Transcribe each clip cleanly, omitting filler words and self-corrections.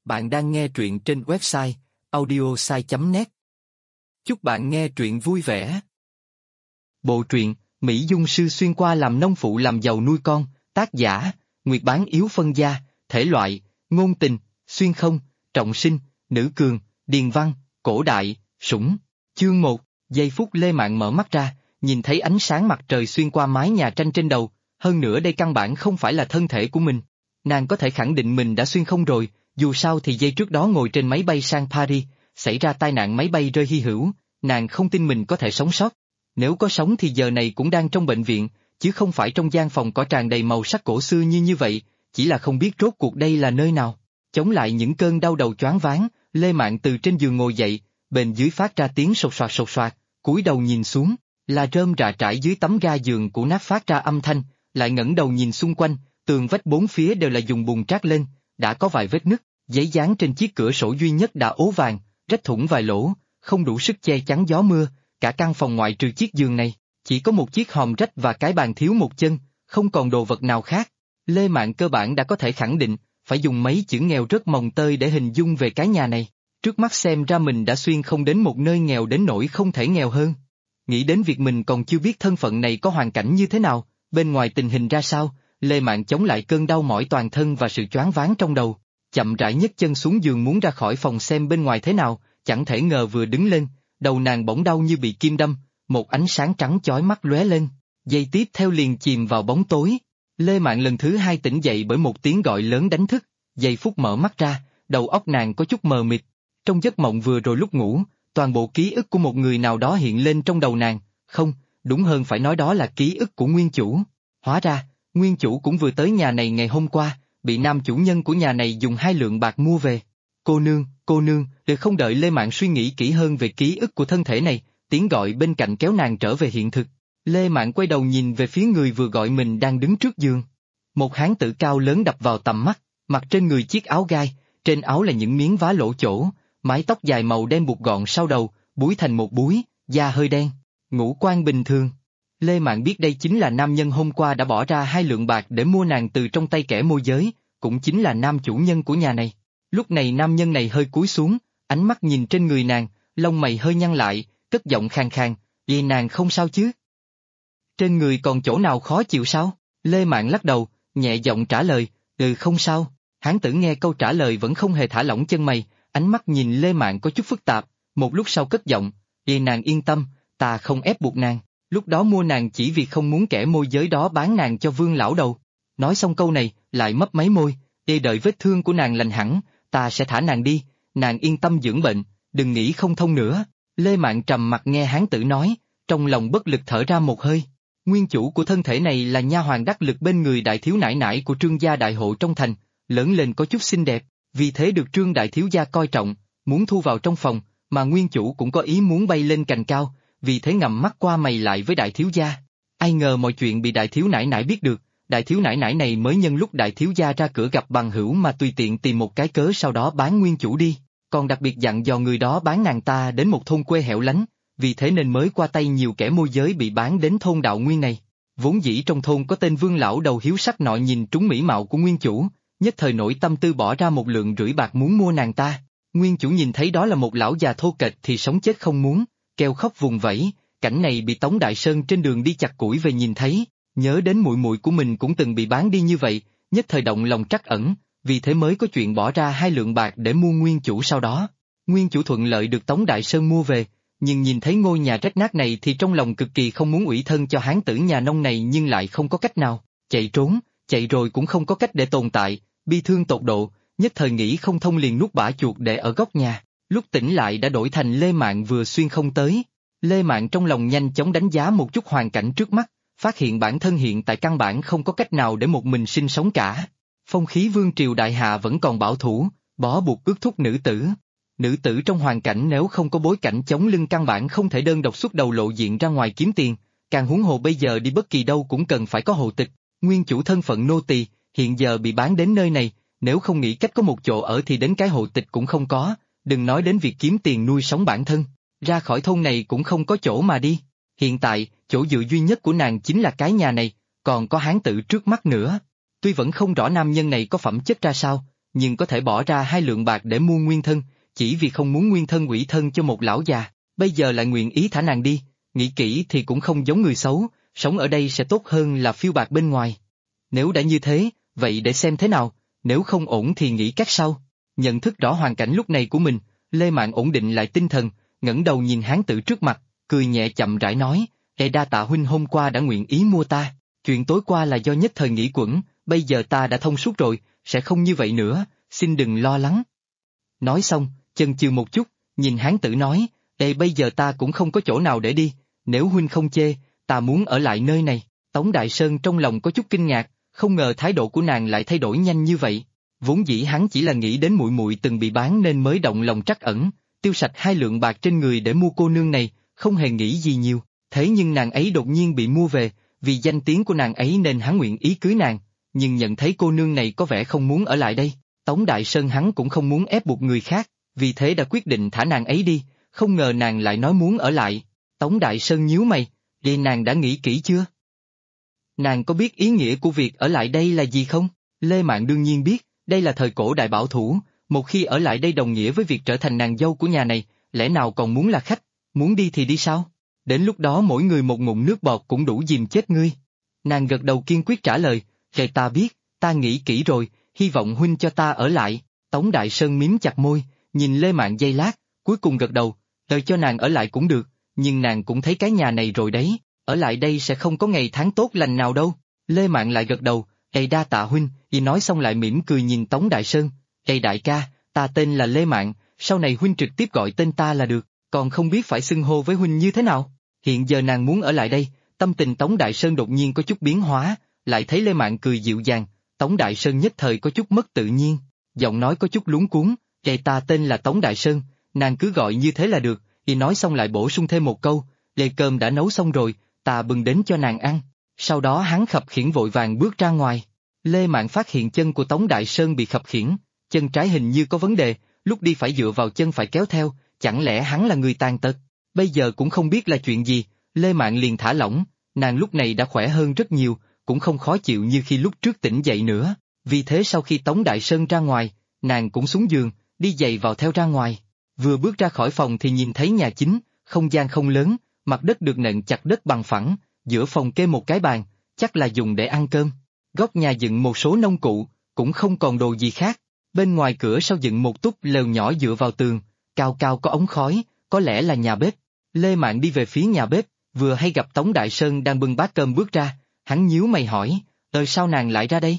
Bạn đang nghe truyện trên website audiosai.net. Chúc bạn nghe truyện vui vẻ. Bộ truyện Mỹ Dung sư xuyên qua làm nông phụ làm giàu nuôi con, tác giả Nguyệt Bán yếu phân gia, thể loại ngôn tình, xuyên không, trọng sinh, nữ cường, điền văn, cổ đại, sủng. Chương 1. Giây phút Lê Mạn mở mắt ra, nhìn thấy ánh sáng mặt trời xuyên qua mái nhà tranh trên đầu, hơn nữa đây căn bản không phải là thân thể của mình. Nàng có thể khẳng định mình đã xuyên không rồi, dù sao thì giây trước đó ngồi trên máy bay sang Paris, xảy ra tai nạn máy bay rơi hy hữu, nàng không tin mình có thể sống sót. Nếu có sống thì giờ này cũng đang trong bệnh viện, chứ không phải trong gian phòng cỏ tràn đầy màu sắc cổ xưa như vậy, chỉ là không biết rốt cuộc đây là nơi nào. Chống lại những cơn đau đầu choáng váng, Lê Mạn từ trên giường ngồi dậy, bên dưới phát ra tiếng sột soạt, cúi đầu nhìn xuống, là rơm rạ trải dưới tấm ga giường cũ nát phát ra âm thanh, lại ngẩng đầu nhìn xung quanh, tường vách bốn phía đều là dùng bùn trát lên, đã có vài vết nứt, giấy dán trên chiếc cửa sổ duy nhất đã ố vàng, rách thủng vài lỗ, không đủ sức che chắn gió mưa, cả căn phòng ngoại trừ chiếc giường này, chỉ có một chiếc hòm rách và cái bàn thiếu một chân, không còn đồ vật nào khác. Lê Mạn cơ bản đã có thể khẳng định, phải dùng mấy chữ nghèo rất mồng tơi để hình dung về cái nhà này. Trước mắt xem ra mình đã xuyên không đến một nơi nghèo đến nỗi không thể nghèo hơn. Nghĩ đến việc mình còn chưa biết thân phận này có hoàn cảnh như thế nào, bên ngoài tình hình ra sao, Lê Mạn chống lại cơn đau mỏi toàn thân và sự choáng váng trong đầu, chậm rãi nhấc chân xuống giường muốn ra khỏi phòng xem bên ngoài thế nào, chẳng thể ngờ vừa đứng lên, đầu nàng bỗng đau như bị kim đâm, một ánh sáng trắng chói mắt lóe lên, giây tiếp theo liền chìm vào bóng tối. Lê Mạn lần thứ hai tỉnh dậy bởi một tiếng gọi lớn đánh thức, giây phút mở mắt ra, đầu óc nàng có chút mờ mịt. Trong giấc mộng vừa rồi lúc ngủ, toàn bộ ký ức của một người nào đó hiện lên trong đầu nàng, không, đúng hơn phải nói đó là ký ức của nguyên chủ. Hóa ra, nguyên chủ cũng vừa tới nhà này ngày hôm qua, bị nam chủ nhân của nhà này dùng 2 lượng bạc mua về. Cô nương, để không đợi Lê Mạn suy nghĩ kỹ hơn về ký ức của thân thể này, tiếng gọi bên cạnh kéo nàng trở về hiện thực. Lê Mạn quay đầu nhìn về phía người vừa gọi mình đang đứng trước giường. Một hán tử cao lớn đập vào tầm mắt, mặc trên người chiếc áo gai, trên áo là những miếng vá lỗ chỗ, mái tóc dài màu đen buộc gọn sau đầu, búi thành một búi, da hơi đen, ngũ quan bình thường. Lê Mạn biết đây chính là nam nhân hôm qua đã bỏ ra 2 lượng bạc để mua nàng từ trong tay kẻ môi giới, cũng chính là nam chủ nhân của nhà này. Lúc này nam nhân này hơi cúi xuống, ánh mắt nhìn trên người nàng, lông mày hơi nhăn lại, cất giọng khàn khàn, "Vậy nàng không sao chứ? Trên người còn chỗ nào khó chịu sao?" Lê Mạn lắc đầu, nhẹ giọng trả lời, "Ừ không sao." Hán tử nghe câu trả lời vẫn không hề thả lỏng chân mày, ánh mắt nhìn Lê Mạn có chút phức tạp, một lúc sau cất giọng, "Vậy nàng yên tâm, ta không ép buộc nàng. Lúc đó mua nàng chỉ vì không muốn kẻ môi giới đó bán nàng cho Vương lão đầu." Nói xong câu này, lại mấp máy môi, "Để đợi vết thương của nàng lành hẳn, ta sẽ thả nàng đi, nàng yên tâm dưỡng bệnh, đừng nghĩ không thông nữa." Lê Mạn trầm mặt nghe hán tử nói, trong lòng bất lực thở ra một hơi. Nguyên chủ của thân thể này là nha hoàn đắc lực bên người đại thiếu nãi nãi của Trương gia đại hộ trong thành, lớn lên có chút xinh đẹp, vì thế được Trương đại thiếu gia coi trọng, muốn thu vào trong phòng, mà nguyên chủ cũng có ý muốn bay lên cành cao, vì thế ngậm mắt qua mày lại với đại thiếu gia. Ai ngờ mọi chuyện bị đại thiếu nãi nãi biết được, đại thiếu nãi nãi này mới nhân lúc đại thiếu gia ra cửa gặp bằng hữu mà tùy tiện tìm một cái cớ sau đó bán nguyên chủ đi, còn đặc biệt dặn dò người đó bán nàng ta đến một thôn quê hẻo lánh, vì thế nên mới qua tay nhiều kẻ môi giới bị bán đến thôn Đạo Nguyên này. Vốn dĩ trong thôn có tên Vương lão đầu hiếu sắc nọ nhìn trúng mỹ mạo của nguyên chủ, nhất thời nổi tâm tư bỏ ra 1 lượng rưỡi bạc muốn mua nàng ta. Nguyên chủ nhìn thấy đó là một lão già thô kệch thì sống chết không muốn, kêu khóc vùng vẫy. Cảnh này bị Tống Đại Sơn trên đường đi chặt củi về nhìn thấy, nhớ đến muội muội của mình cũng từng bị bán đi như vậy, nhất thời động lòng trắc ẩn, vì thế mới có chuyện bỏ ra 2 lượng bạc để mua nguyên chủ sau đó. Nguyên chủ thuận lợi được Tống Đại Sơn mua về, nhưng nhìn thấy ngôi nhà rách nát này thì trong lòng cực kỳ không muốn ủy thân cho hán tử nhà nông này nhưng lại không có cách nào, chạy trốn, chạy rồi cũng không có cách để tồn tại, bi thương tột độ, nhất thời nghĩ không thông liền nuốt bả chuột để ở góc nhà, lúc tỉnh lại đã đổi thành Lê Mạn vừa xuyên không tới. Lê Mạn trong lòng nhanh chóng đánh giá một chút hoàn cảnh trước mắt, phát hiện bản thân hiện tại căn bản không có cách nào để một mình sinh sống cả. Phong khí vương triều đại hạ vẫn còn bảo thủ, bó buộc ước thúc nữ tử. Nữ tử trong hoàn cảnh nếu không có bối cảnh chống lưng căn bản không thể đơn độc xuất đầu lộ diện ra ngoài kiếm tiền, càng huống hồ bây giờ đi bất kỳ đâu cũng cần phải có hộ tịch. Nguyên chủ thân phận nô tỳ, hiện giờ bị bán đến nơi này, nếu không nghĩ cách có một chỗ ở thì đến cái hộ tịch cũng không có, đừng nói đến việc kiếm tiền nuôi sống bản thân. Ra khỏi thôn này cũng không có chỗ mà đi. Hiện tại, chỗ dựa duy nhất của nàng chính là cái nhà này, còn có hán tử trước mắt nữa. Tuy vẫn không rõ nam nhân này có phẩm chất ra sao, nhưng có thể bỏ ra 2 lượng bạc để mua nguyên thân, chỉ vì không muốn nguyên thân ủy thân cho một lão già, bây giờ lại nguyện ý thả nàng đi, nghĩ kỹ thì cũng không giống người xấu, sống ở đây sẽ tốt hơn là phiêu bạt bên ngoài. Nếu đã như thế, vậy để xem thế nào, nếu không ổn thì nghĩ cách sau. Nhận thức rõ hoàn cảnh lúc này của mình, Lê Mạn ổn định lại tinh thần, ngẩng đầu nhìn hán tử trước mặt, cười nhẹ chậm rãi nói, đa tạ huynh hôm qua đã nguyện ý mua ta, chuyện tối qua là do nhất thời nghĩ quẩn, bây giờ ta đã thông suốt rồi, sẽ không như vậy nữa, xin đừng lo lắng. Nói xong, chần chừ một chút, nhìn hán tử nói, bây giờ ta cũng không có chỗ nào để đi, nếu huynh không chê, ta muốn ở lại nơi này. Tống Đại Sơn trong lòng có chút kinh ngạc, không ngờ thái độ của nàng lại thay đổi nhanh như vậy. Vốn dĩ hắn chỉ là nghĩ đến muội muội từng bị bán nên mới động lòng trắc ẩn, tiêu sạch 2 lượng bạc trên người để mua cô nương này, không hề nghĩ gì nhiều. Thế nhưng nàng ấy đột nhiên bị mua về, vì danh tiếng của nàng ấy nên hắn nguyện ý cưới nàng, nhưng nhận thấy cô nương này có vẻ không muốn ở lại đây. Tống Đại Sơn hắn cũng không muốn ép buộc người khác, vì thế đã quyết định thả nàng ấy đi, không ngờ nàng lại nói muốn ở lại. Tống Đại Sơn nhíu mày, vậy nàng đã nghĩ kỹ chưa? Nàng có biết ý nghĩa của việc ở lại đây là gì không? Lê Mạn đương nhiên biết, đây là thời cổ đại bảo thủ, một khi ở lại đây đồng nghĩa với việc trở thành nàng dâu của nhà này, lẽ nào còn muốn là khách, muốn đi thì đi sao? Đến lúc đó mỗi người một ngụm nước bọt cũng đủ dìm chết ngươi. Nàng gật đầu kiên quyết trả lời, ta biết, ta nghĩ kỹ rồi, hy vọng huynh cho ta ở lại. Tống Đại Sơn mím chặt môi, nhìn Lê Mạn giây lát, cuối cùng gật đầu, cho nàng ở lại cũng được, nhưng nàng cũng thấy cái nhà này rồi đấy, ở lại đây sẽ không có ngày tháng tốt lành nào đâu. Lê Mạn lại gật đầu, đa tạ huynh, nói xong lại mỉm cười nhìn Tống Đại Sơn, đại ca, ta tên là Lê Mạn, sau này huynh trực tiếp gọi tên ta là được, còn không biết phải xưng hô với huynh như thế nào. Hiện giờ nàng muốn ở lại đây, tâm tình Tống Đại Sơn đột nhiên có chút biến hóa, lại thấy Lê Mạn cười dịu dàng, Tống Đại Sơn nhất thời có chút mất tự nhiên, giọng nói có chút luống cuống, ta tên là Tống Đại Sơn, nàng cứ gọi như thế là được, nói xong lại bổ sung thêm một câu, cơm đã nấu xong rồi, ta bưng đến cho nàng ăn. Sau đó hắn khập khiễng vội vàng bước ra ngoài. Lê Mạn phát hiện chân của Tống Đại Sơn bị khập khiễng, chân trái hình như có vấn đề, lúc đi phải dựa vào chân phải kéo theo, chẳng lẽ hắn là người tàn tật? Bây giờ cũng không biết là chuyện gì, Lê Mạn liền thả lỏng, nàng lúc này đã khỏe hơn rất nhiều, cũng không khó chịu như khi lúc trước tỉnh dậy nữa, vì thế sau khi Tống Đại Sơn ra ngoài, nàng cũng xuống giường, đi giày vào theo ra ngoài. Vừa bước ra khỏi phòng thì nhìn thấy nhà chính, không gian không lớn, mặt đất được nện chặt đất bằng phẳng, giữa phòng kê một cái bàn, chắc là dùng để ăn cơm. Góc nhà dựng một số nông cụ, cũng không còn đồ gì khác. Bên ngoài cửa sau dựng một túp lều nhỏ dựa vào tường, cao cao có ống khói, có lẽ là nhà bếp. Lê Mạn đi về phía nhà bếp, vừa hay gặp Tống Đại Sơn đang bưng bát cơm bước ra, hắn nhíu mày hỏi, sao nàng lại ra đây?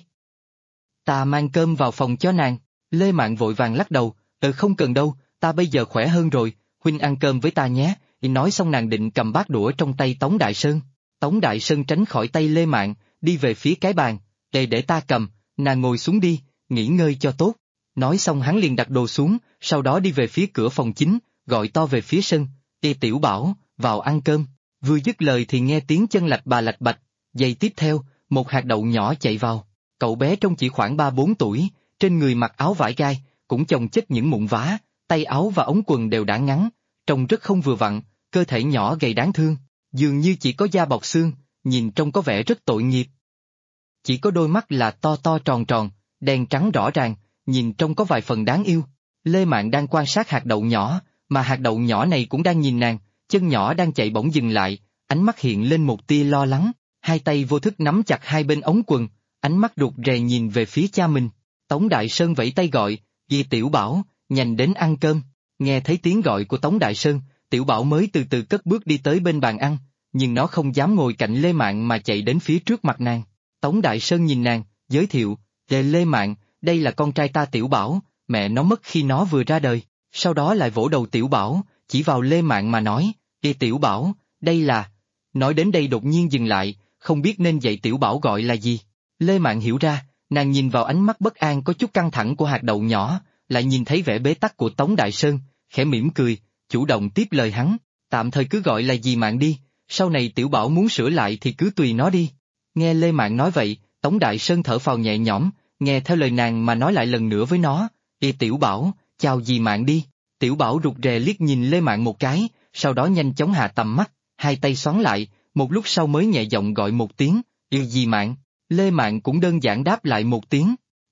Ta mang cơm vào phòng cho nàng. Lê Mạn vội vàng lắc đầu, không cần đâu, ta bây giờ khỏe hơn rồi, huynh ăn cơm với ta nhé. Nói xong nàng định cầm bát đũa trong tay Tống Đại Sơn. Tống Đại Sơn tránh khỏi tay Lê Mạn, đi về phía cái bàn, để ta cầm, nàng ngồi xuống đi, nghỉ ngơi cho tốt. Nói xong hắn liền đặt đồ xuống, sau đó đi về phía cửa phòng chính, gọi to về phía sân, Tiểu Bảo, vào ăn cơm. Vừa dứt lời thì nghe tiếng chân lạch bà lạch bạch, giây tiếp theo, một hạt đậu nhỏ chạy vào. Cậu bé trông chỉ khoảng 3-4 tuổi, trên người mặc áo vải gai, cũng chồng chất những mụn vá, tay áo và ống quần đều đã ngắn, trông rất không vừa vặn, cơ thể nhỏ gầy đáng thương, dường như chỉ có da bọc xương, nhìn trông có vẻ rất tội nghiệp. Chỉ có đôi mắt là to to tròn tròn, đen trắng rõ ràng, nhìn trông có vài phần đáng yêu. Lê Mạn đang quan sát hạt đậu nhỏ, mà hạt đậu nhỏ này cũng đang nhìn nàng, chân nhỏ đang chạy bỗng dừng lại, ánh mắt hiện lên một tia lo lắng, hai tay vô thức nắm chặt hai bên ống quần, ánh mắt rụt rè nhìn về phía cha mình. Tống Đại Sơn vẫy tay gọi, Tiểu Bảo, nhanh đến ăn cơm. Nghe thấy tiếng gọi của Tống Đại Sơn, Tiểu Bảo mới từ từ cất bước đi tới bên bàn ăn, nhưng nó không dám ngồi cạnh Lê Mạn mà chạy đến phía trước mặt nàng. Tống Đại Sơn nhìn nàng, giới thiệu, Lê Mạn, đây là con trai ta Tiểu Bảo, mẹ nó mất khi nó vừa ra đời. Sau đó lại vỗ đầu Tiểu Bảo, chỉ vào Lê Mạn mà nói, Tiểu Bảo, đây là... Nói đến đây đột nhiên dừng lại, không biết nên dạy Tiểu Bảo gọi là gì. Lê Mạn hiểu ra, nàng nhìn vào ánh mắt bất an có chút căng thẳng của hạt đậu nhỏ, lại nhìn thấy vẻ bế tắc của Tống Đại Sơn, khẽ mỉm cười, chủ động tiếp lời hắn, tạm thời cứ gọi là dì Mạn đi, sau này Tiểu Bảo muốn sửa lại thì cứ tùy nó đi. Nghe Lê Mạn nói vậy, Tống Đại Sơn thở phào nhẹ nhõm, nghe theo lời nàng mà nói lại lần nữa với nó, Tiểu Bảo, chào dì Mạn đi. Tiểu Bảo rụt rè liếc nhìn Lê Mạn một cái, sau đó nhanh chóng hạ tầm mắt, hai tay xoắn lại, một lúc sau mới nhẹ giọng gọi một tiếng, dì Mạn. Lê Mạn cũng đơn giản đáp lại một tiếng.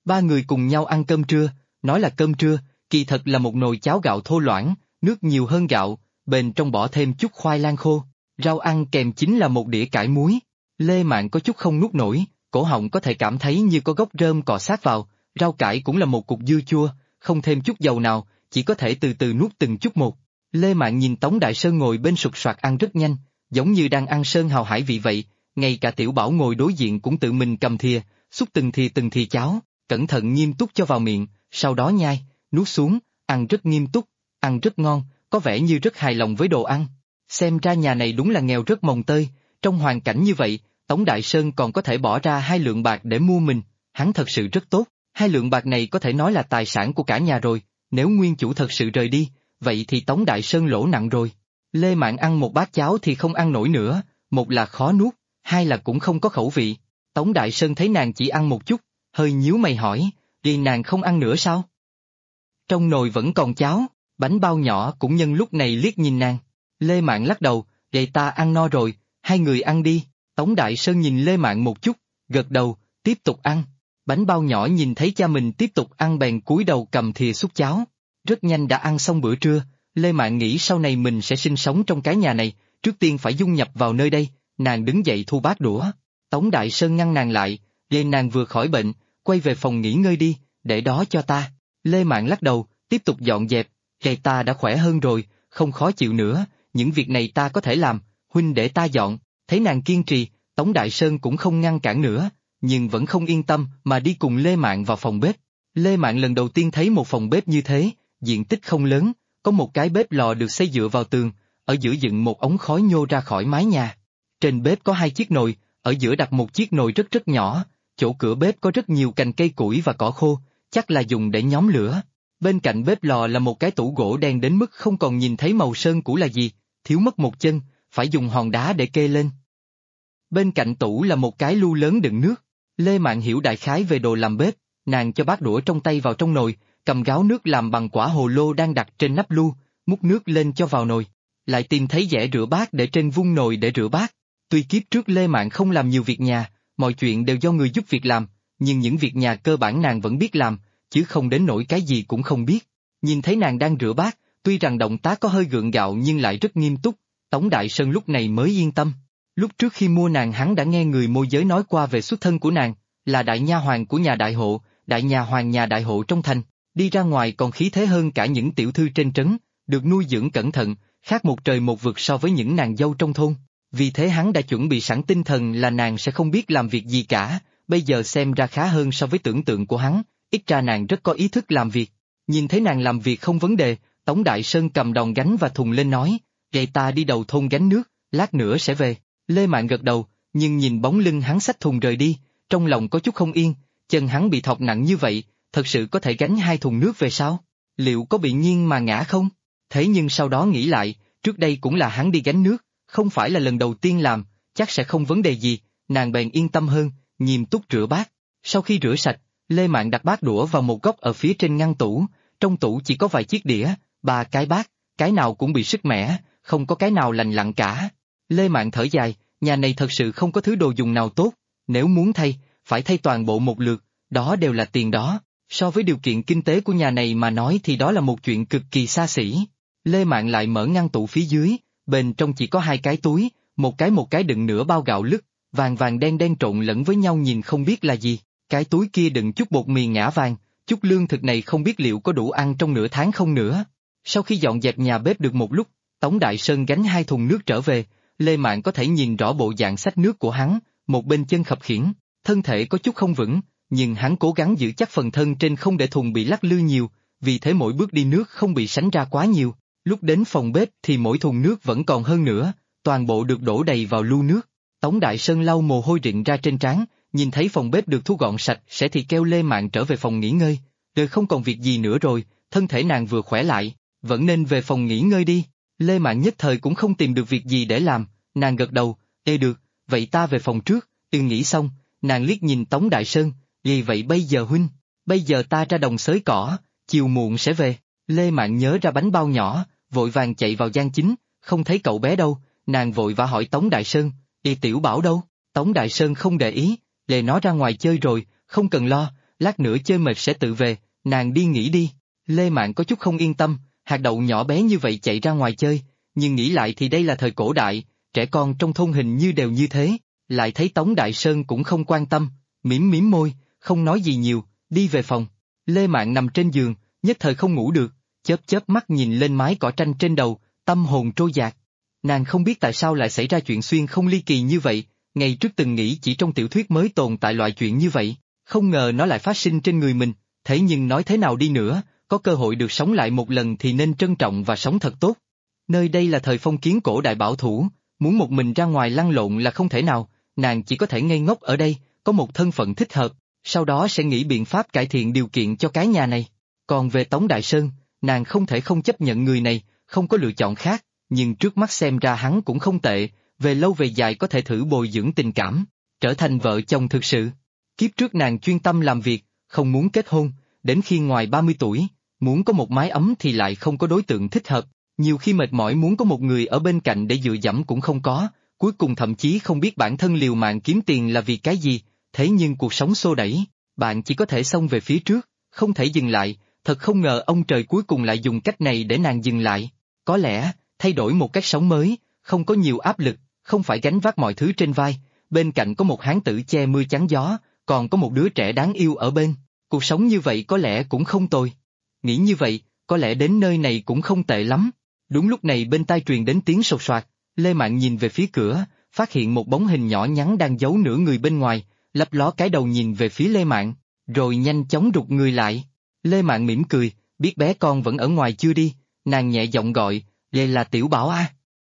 Ba người cùng nhau ăn cơm trưa, nói là cơm trưa, kỳ thật là một nồi cháo gạo thô loãng, nước nhiều hơn gạo, bên trong bỏ thêm chút khoai lang khô, rau ăn kèm chính là một đĩa cải muối. Lê Mạn có chút không nuốt nổi, cổ họng có thể cảm thấy như có gốc rơm cọ sát vào, rau cải cũng là một cục dưa chua, không thêm chút dầu nào, chỉ có thể từ từ nuốt từng chút một. Lê Mạn nhìn Tống Đại Sơn ngồi bên sục soạt ăn rất nhanh, giống như đang ăn sơn hào hải vị vậy, ngay cả Tiểu Bảo ngồi đối diện cũng tự mình cầm thìa, xúc từng thìa cháo, cẩn thận nghiêm túc cho vào miệng, sau đó nhai, nuốt xuống, ăn rất nghiêm túc, ăn rất ngon, có vẻ như rất hài lòng với đồ ăn. Xem ra nhà này đúng là nghèo rất mồng tơi, trong hoàn cảnh như vậy, Tống Đại Sơn còn có thể bỏ ra 2 lượng bạc để mua mình, hắn thật sự rất tốt, 2 lượng bạc này có thể nói là tài sản của cả nhà rồi, nếu nguyên chủ thật sự rời đi, vậy thì Tống Đại Sơn lỗ nặng rồi. Lê Mạn ăn một bát cháo thì không ăn nổi nữa, một là khó nuốt, hai là cũng không có khẩu vị. Tống Đại Sơn thấy nàng chỉ ăn một chút, hơi nhíu mày hỏi, vì nàng không ăn nữa sao? Trong nồi vẫn còn cháo, bánh bao nhỏ cũng nhân lúc này liếc nhìn nàng. Lê Mạn lắc đầu, vậy ta ăn no rồi, hai người ăn đi. Tống Đại Sơn nhìn Lê Mạn một chút, gật đầu, tiếp tục ăn. Bánh bao nhỏ nhìn thấy cha mình tiếp tục ăn bèn cúi đầu cầm thìa xúc cháo. Rất nhanh đã ăn xong bữa trưa, Lê Mạn nghĩ sau này mình sẽ sinh sống trong cái nhà này, trước tiên phải dung nhập vào nơi đây, nàng đứng dậy thu bát đũa. Tống Đại Sơn ngăn nàng lại, vì nàng vừa khỏi bệnh, quay về phòng nghỉ ngơi đi, để đó cho ta. Lê Mạn lắc đầu, tiếp tục dọn dẹp, vậy ta đã khỏe hơn rồi, không khó chịu nữa, những việc này ta có thể làm, huynh để ta dọn. Thấy nàng kiên trì, Tống Đại Sơn cũng không ngăn cản nữa, nhưng vẫn không yên tâm mà đi cùng Lê Mạn vào phòng bếp. Lê Mạn lần đầu tiên thấy một phòng bếp như thế, diện tích không lớn, có một cái bếp lò được xây dựa vào tường, ở giữa dựng một ống khói nhô ra khỏi mái nhà. Trên bếp có 2 chiếc nồi, ở giữa đặt một chiếc nồi rất rất nhỏ, chỗ cửa bếp có rất nhiều cành cây củi và cỏ khô, chắc là dùng để nhóm lửa. Bên cạnh bếp lò là một cái tủ gỗ đen đến mức không còn nhìn thấy màu sơn cũ là gì, thiếu mất một chân, phải dùng hòn đá để kê lên. Bên cạnh tủ là một cái lu lớn đựng nước. Lê Mạn hiểu đại khái về đồ làm bếp, nàng cho bát đũa trong tay vào trong nồi, cầm gáo nước làm bằng quả hồ lô đang đặt trên nắp lu, múc nước lên cho vào nồi, lại tìm thấy dẻ rửa bát để trên vung nồi để rửa bát. Tuy kiếp trước Lê Mạn không làm nhiều việc nhà, mọi chuyện đều do người giúp việc làm, nhưng những việc nhà cơ bản nàng vẫn biết làm, chứ không đến nỗi cái gì cũng không biết. Nhìn thấy nàng đang rửa bát, tuy rằng động tác có hơi gượng gạo nhưng lại rất nghiêm túc, Tống Đại Sơn lúc này mới yên tâm. Lúc trước khi mua nàng hắn đã nghe người môi giới nói qua về xuất thân của nàng, là đại nha hoàn của nhà đại hộ, đại nhà hoàng nhà đại hộ trong thành, đi ra ngoài còn khí thế hơn cả những tiểu thư trên trấn, được nuôi dưỡng cẩn thận, khác một trời một vực so với những nàng dâu trong thôn. Vì thế hắn đã chuẩn bị sẵn tinh thần là nàng sẽ không biết làm việc gì cả, bây giờ xem ra khá hơn so với tưởng tượng của hắn, ít ra nàng rất có ý thức làm việc. Nhìn thấy nàng làm việc không vấn đề, Tống Đại Sơn cầm đòn gánh và thùng lên nói, vậy ta đi đầu thôn gánh nước, lát nữa sẽ về. Lê Mạn gật đầu, nhưng nhìn bóng lưng hắn xách thùng rời đi, trong lòng có chút không yên, chân hắn bị thọc nặng như vậy, thật sự có thể gánh 2 thùng nước về sao? Liệu có bị nghiêng mà ngã không? Thế nhưng sau đó nghĩ lại, trước đây cũng là hắn đi gánh nước, không phải là lần đầu tiên làm, chắc sẽ không vấn đề gì, nàng bèn yên tâm hơn, nghiêm túc rửa bát. Sau khi rửa sạch, Lê Mạn đặt bát đũa vào một góc ở phía trên ngăn tủ, trong tủ chỉ có vài chiếc đĩa, 3 cái bát, cái nào cũng bị sứt mẻ, không có cái nào lành lặn cả. Lê Mạn thở dài, nhà này thật sự không có thứ đồ dùng nào tốt, nếu muốn thay, phải thay toàn bộ một lượt, đó đều là tiền đó, so với điều kiện kinh tế của nhà này mà nói thì đó là một chuyện cực kỳ xa xỉ. Lê Mạn lại mở ngăn tủ phía dưới, bên trong chỉ có 2 cái túi, một cái đựng nửa bao gạo lứt, vàng vàng đen đen trộn lẫn với nhau nhìn không biết là gì, cái túi kia đựng chút bột mì ngã vàng, chút lương thực này không biết liệu có đủ ăn trong nửa tháng không nữa. Sau khi dọn dẹp nhà bếp được một lúc, Tống Đại Sơn gánh 2 thùng nước trở về, Lê Mạn có thể nhìn rõ bộ dạng xách nước của hắn, một bên chân khập khiễng, thân thể có chút không vững, nhưng hắn cố gắng giữ chắc phần thân trên không để thùng bị lắc lư nhiều, vì thế mỗi bước đi nước không bị sánh ra quá nhiều. Lúc đến phòng bếp thì mỗi thùng nước vẫn còn hơn nữa, toàn bộ được đổ đầy vào lu nước. Tống Đại Sơn lau mồ hôi rịn ra trên trán, nhìn thấy phòng bếp được thu gọn sạch sẽ thì kêu Lê Mạn trở về phòng nghỉ ngơi, đời không còn việc gì nữa rồi, thân thể nàng vừa khỏe lại, vẫn nên về phòng nghỉ ngơi đi. Lê Mạn nhất thời cũng không tìm được việc gì để làm, nàng gật đầu, được, vậy ta về phòng trước, nghĩ xong, nàng liếc nhìn Tống Đại Sơn, vậy bây giờ huynh, bây giờ ta ra đồng xới cỏ, chiều muộn sẽ về. Lê Mạn nhớ ra bánh bao nhỏ, vội vàng chạy vào gian chính, không thấy cậu bé đâu, nàng vội vã hỏi Tống Đại Sơn, Tiểu Bảo đâu? Tống Đại Sơn không để ý, Lê nó ra ngoài chơi rồi, không cần lo, lát nữa chơi mệt sẽ tự về, nàng đi nghỉ đi. Lê Mạn có chút không yên tâm, hạt đậu nhỏ bé như vậy chạy ra ngoài chơi, nhưng nghĩ lại thì đây là thời cổ đại, trẻ con trong thôn hình như đều như thế, lại thấy Tống Đại Sơn cũng không quan tâm, mím mím môi, không nói gì nhiều, đi về phòng. Lê Mạn nằm trên giường, nhất thời không ngủ được, chớp chớp mắt nhìn lên mái cỏ tranh trên đầu, tâm hồn trôi dạt. Nàng không biết tại sao lại xảy ra chuyện xuyên không ly kỳ như vậy, ngày trước từng nghĩ chỉ trong tiểu thuyết mới tồn tại loại chuyện như vậy, không ngờ nó lại phát sinh trên người mình, thế nhưng nói thế nào đi nữa, có cơ hội được sống lại một lần thì nên trân trọng và sống thật tốt. Nơi đây là thời phong kiến cổ đại bảo thủ, muốn một mình ra ngoài lăn lộn là không thể nào, nàng chỉ có thể ngây ngốc ở đây, có một thân phận thích hợp, sau đó sẽ nghĩ biện pháp cải thiện điều kiện cho cái nhà này. Còn về Tống Đại Sơn, nàng không thể không chấp nhận người này, không có lựa chọn khác, nhưng trước mắt xem ra hắn cũng không tệ, về lâu về dài có thể thử bồi dưỡng tình cảm, trở thành vợ chồng thực sự. Kiếp trước nàng chuyên tâm làm việc, không muốn kết hôn, đến khi ngoài 30 tuổi, muốn có một mái ấm thì lại không có đối tượng thích hợp, nhiều khi mệt mỏi muốn có một người ở bên cạnh để dựa dẫm cũng không có, cuối cùng thậm chí không biết bản thân liều mạng kiếm tiền là vì cái gì, thế nhưng cuộc sống xô đẩy, bạn chỉ có thể xông về phía trước, không thể dừng lại, thật không ngờ ông trời cuối cùng lại dùng cách này để nàng dừng lại. Có lẽ, thay đổi một cách sống mới, không có nhiều áp lực, không phải gánh vác mọi thứ trên vai, bên cạnh có một hán tử che mưa chắn gió, còn có một đứa trẻ đáng yêu ở bên, cuộc sống như vậy có lẽ cũng không tồi. Nghĩ như vậy, có lẽ đến nơi này cũng không tệ lắm. Đúng lúc này bên tai truyền đến tiếng sột soạt, Lê Mạn nhìn về phía cửa, phát hiện một bóng hình nhỏ nhắn đang giấu nửa người bên ngoài, lấp ló cái đầu nhìn về phía Lê Mạn, rồi nhanh chóng rụt người lại. Lê Mạn mỉm cười, biết bé con vẫn ở ngoài chưa đi, nàng nhẹ giọng gọi, "Đây là Tiểu Bảo à?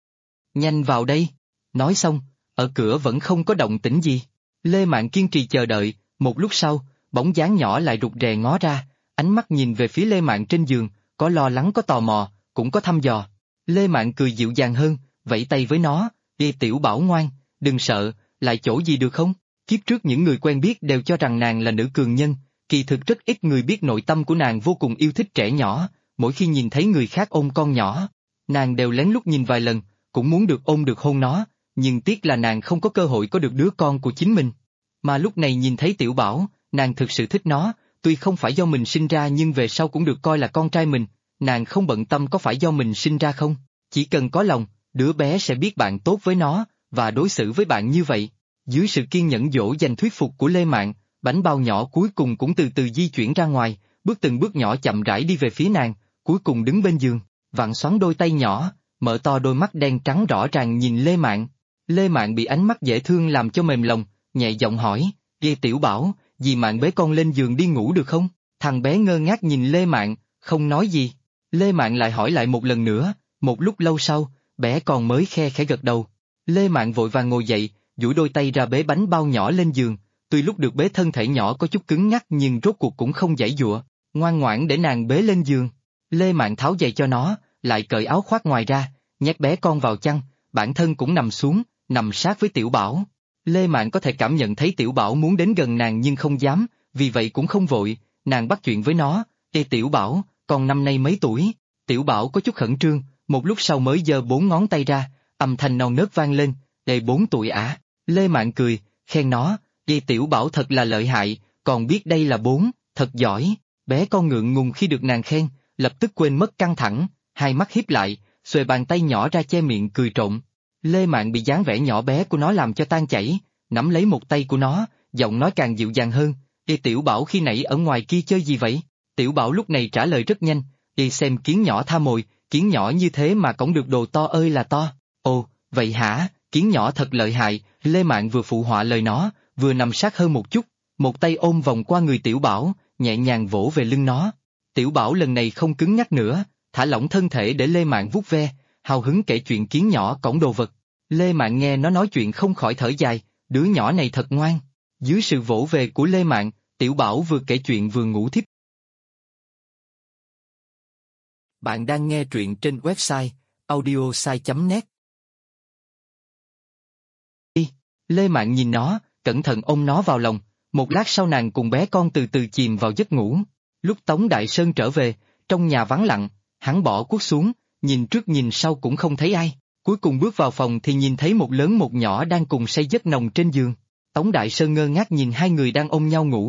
Nhanh vào đây." Nói xong, ở cửa vẫn không có động tĩnh gì. Lê Mạn kiên trì chờ đợi, một lúc sau, bóng dáng nhỏ lại rụt rè ngó ra, ánh mắt nhìn về phía Lê Mạn trên giường, có lo lắng có tò mò, cũng có thăm dò. Lê Mạn cười dịu dàng hơn, vẫy tay với nó, "Đi Tiểu Bảo ngoan, đừng sợ, lại chỗ gì được không?" Kiếp trước những người quen biết đều cho rằng nàng là nữ cường nhân, kỳ thực rất ít người biết nội tâm của nàng vô cùng yêu thích trẻ nhỏ, mỗi khi nhìn thấy người khác ôm con nhỏ, nàng đều lén lút nhìn vài lần, cũng muốn được ôm được hôn nó, nhưng tiếc là nàng không có cơ hội có được đứa con của chính mình. Mà lúc này nhìn thấy Tiểu Bảo, nàng thực sự thích nó, tuy không phải do mình sinh ra nhưng về sau cũng được coi là con trai mình, nàng không bận tâm có phải do mình sinh ra không, chỉ cần có lòng, đứa bé sẽ biết bạn tốt với nó, và đối xử với bạn như vậy. Dưới sự kiên nhẫn dỗ dành thuyết phục của Lê Mạn, bánh bao nhỏ cuối cùng cũng từ từ di chuyển ra ngoài, bước từng bước nhỏ chậm rãi đi về phía nàng, cuối cùng đứng bên giường, vặn xoắn đôi tay nhỏ, mở to đôi mắt đen trắng rõ ràng nhìn Lê Mạn. Lê Mạn bị ánh mắt dễ thương làm cho mềm lòng, nhẹ giọng hỏi, "Ghê Tiểu Bảo, dì Mạn bế con lên giường đi ngủ được không?" Thằng bé ngơ ngác nhìn Lê Mạn, không nói gì. Lê Mạn lại hỏi lại một lần nữa, một lúc lâu sau, bé con mới khe khẽ gật đầu. Lê Mạn vội vàng ngồi dậy, duỗi đôi tay ra bế bánh bao nhỏ lên giường, tuy lúc được bế thân thể nhỏ có chút cứng ngắc nhưng rốt cuộc cũng không giãy giụa, ngoan ngoãn để nàng bế lên giường. Lê Mạn tháo giày cho nó, lại cởi áo khoác ngoài ra, nhét bé con vào chăn, bản thân cũng nằm xuống, nằm sát với Tiểu Bảo. Lê Mạn có thể cảm nhận thấy Tiểu Bảo muốn đến gần nàng nhưng không dám, vì vậy cũng không vội, nàng bắt chuyện với nó, "Ê Tiểu Bảo, con năm nay mấy tuổi?" Tiểu Bảo có chút khẩn trương, một lúc sau mới giơ 4 ngón tay ra, âm thanh non nớt vang lên, "Ê 4 tuổi à?" Lê Mạn cười, khen nó, "Ê Tiểu Bảo thật là lợi hại, còn biết đây là 4, thật giỏi." Bé con ngượng ngùng khi được nàng khen, lập tức quên mất căng thẳng, hai mắt híp lại, xuề bàn tay nhỏ ra che miệng cười trộm. Lê Mạn bị dáng vẻ nhỏ bé của nó làm cho tan chảy, nắm lấy một tay của nó, giọng nói càng dịu dàng hơn, "Ê Tiểu Bảo khi nãy ở ngoài kia chơi gì vậy?" Tiểu Bảo lúc này trả lời rất nhanh, "Đi xem kiến nhỏ tha mồi, kiến nhỏ như thế mà cõng được đồ to ơi là to." "Ồ, vậy hả, kiến nhỏ thật lợi hại." Lê Mạn vừa phụ họa lời nó, vừa nằm sát hơn một chút, một tay ôm vòng qua người Tiểu Bảo, nhẹ nhàng vỗ về lưng nó. Tiểu Bảo lần này không cứng nhắc nữa, thả lỏng thân thể để Lê Mạn vuốt ve, hào hứng kể chuyện kiến nhỏ cõng đồ vật. Lê Mạn nghe nó nói chuyện không khỏi thở dài, đứa nhỏ này thật ngoan. Dưới sự vỗ về của Lê Mạn, Tiểu Bảo vừa kể chuyện vừa ngủ thiếp. Bạn đang nghe truyện trên website audiosai.net. Lê Mạn nhìn nó, cẩn thận ôm nó vào lòng, một lát sau nàng cùng bé con từ từ chìm vào giấc ngủ. Lúc Tống Đại Sơn trở về, trong nhà vắng lặng, hắn bỏ cuốc xuống, nhìn trước nhìn sau cũng không thấy ai, cuối cùng bước vào phòng thì nhìn thấy một lớn một nhỏ đang cùng say giấc nồng trên giường. Tống Đại Sơn ngơ ngác nhìn hai người đang ôm nhau ngủ,